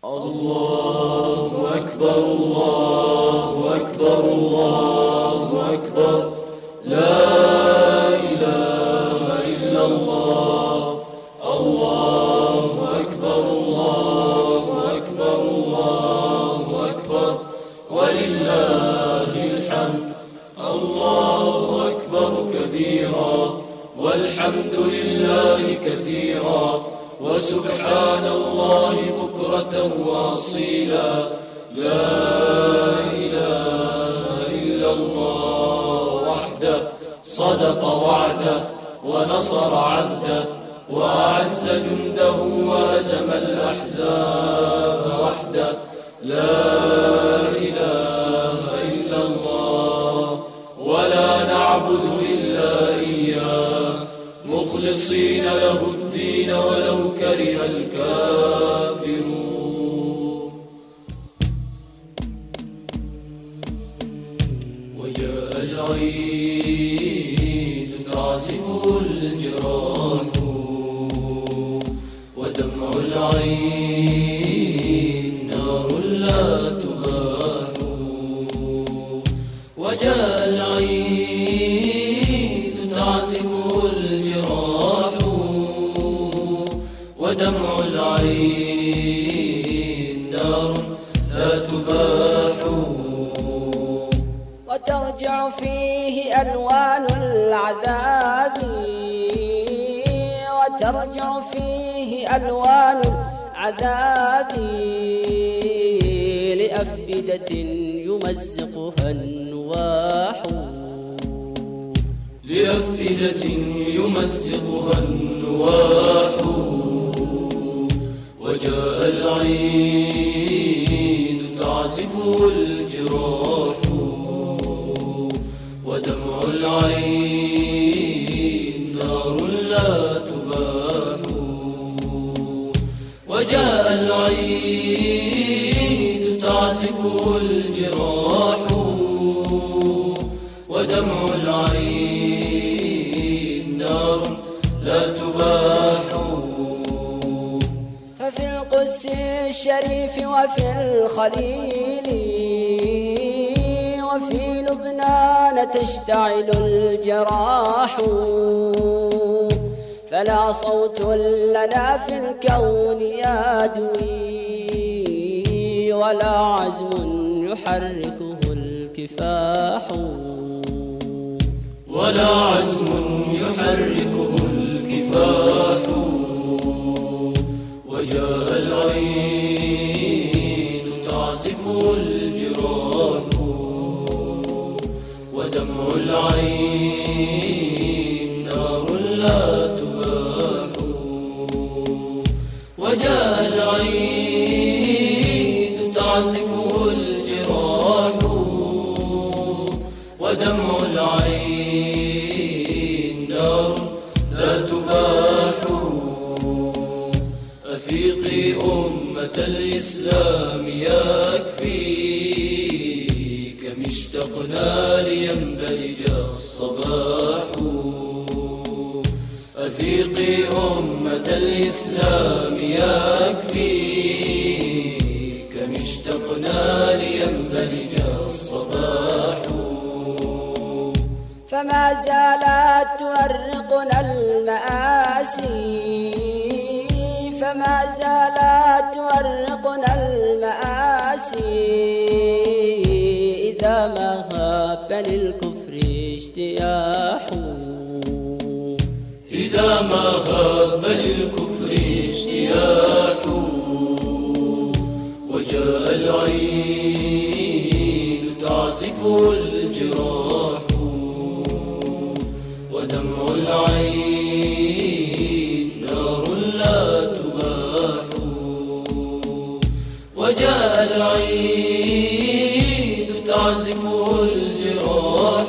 الله أكبر الله أكبر الله أكبر لا إله إلا الله الله أكبر الله أكبر الله أكبر ولله الحمد الله أكبر كبيرا والحمد لله كثيرا وسبحان الله بكرة وأصيلا لا إله إلا الله وحده صدق وعده ونصر عبده وأعز جنده وهزم الأحزاب وحده لا إله إلا الله ولا نعبد إلا إياه مخلصين له الدين ولو كره الكافرون. وجاء العيد تعزف الجراح ودمع العين نار لا تباح. وجاء العيد تعزف الجراح ودمع العين نار لا تباح. وترجع فيه ألوان العذاب وترجع فيه ألوان العذاب لأفئدة يمزقها النواح لأفئدة يمزقها النواح. وجاء العيد تعزف الجراح ودمع العين نار لا تباح. وجاء العيد تعزف الجراح ودمع العين نار لا تباح. ففي القدس الشريف وفي الخليل وفي لبنان تشتعل الجراح. فلا صوت لنا في الكون يدوي ولا عزم يحركه الكفاح ولا عزم يحركه الكفاح. وجاء العيد تعزف الجراح ودمع العين نار لا تباح. وجاء العيد تعزف الجراح ودمع العين نار لا تباح. أفيقي أمة الإسلام يكفي كم اشتقنا لينبلج الصباح. أفيقي أمة الإسلام يكفي كم اشتقنا لينبلج الصباح. فما زالت تؤرقنا المآسي فما زالت تؤرقنا المآسي إذا ما هاب للكفر اجتياح. إذا ما هاب للكفر اجتياح. وجاء العيد تعزف الجراح ودمع العين نار لا تباح. وجاء العيد تعزف الجراح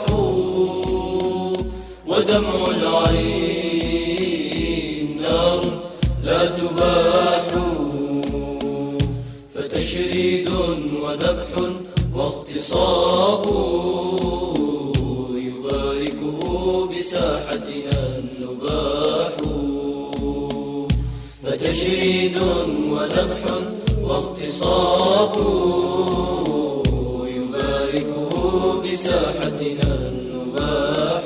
ودمع العين نار لا تباح. فتشريد وذبح واغتصاب يباركه بساحتنا النباح. فتشريد وذبح واغتصاب يباركه بساحتنا النباح.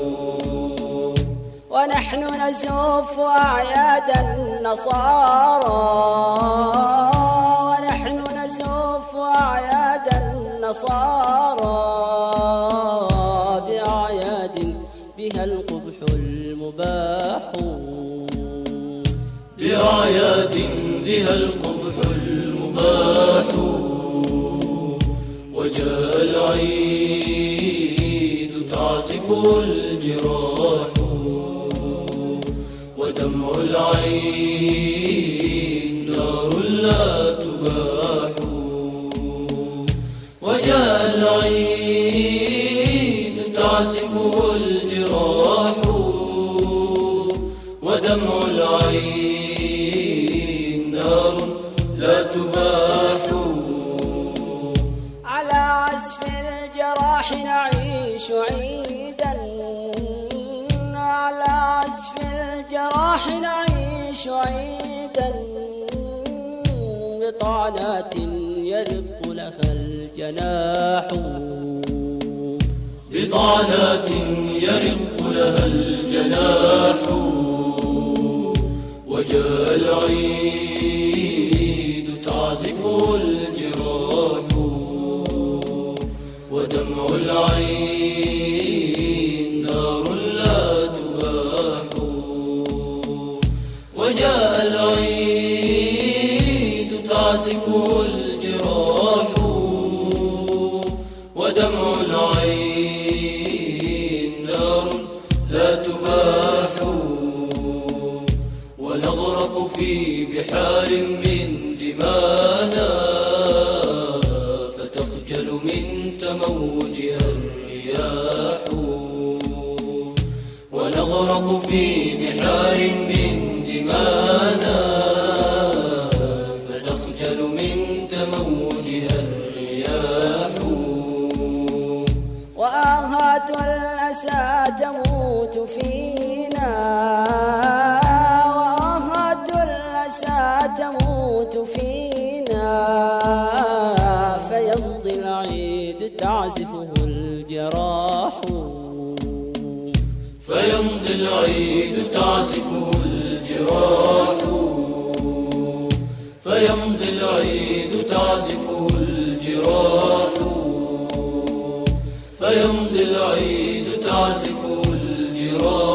ونحن نزف أعياد النصارى، ونحن نزف أعياد النصارى بأعياد بها القبح المباح، بأعياد بها القبح المباح. وجاء العيد تعزف الجراح، ودمع العين نار لا تباح. وجاء العيد تعزف الجراح، ودمع العين نار لا تباح. على عزف الجراح نعيش عيدا، على عزف الجراح نعيش عيدا بطعنات يرق لها الجناح، بطعنات يرق لها الجناح. وجاء العيد تعزف الجراح، ودمع العين نار لا تباح. وجاء العيد تعزف الجراح، ودمع العين نار لا تباح. ونغرق في بحار من دمانا، فتخجل من تموجها الرياح. ونغرق في بحار من دمانا، فتخجل من تموجها الرياح. وآهات الأسى تموت فينا، وآهات الأسى تموت فينا، فيمضي العيد تعزفه الجراح، فيمضي العيد تعزفه الجراح. فيمضي العيد تعزفه الجراح. فيمضي العيد تعزفه الجراح.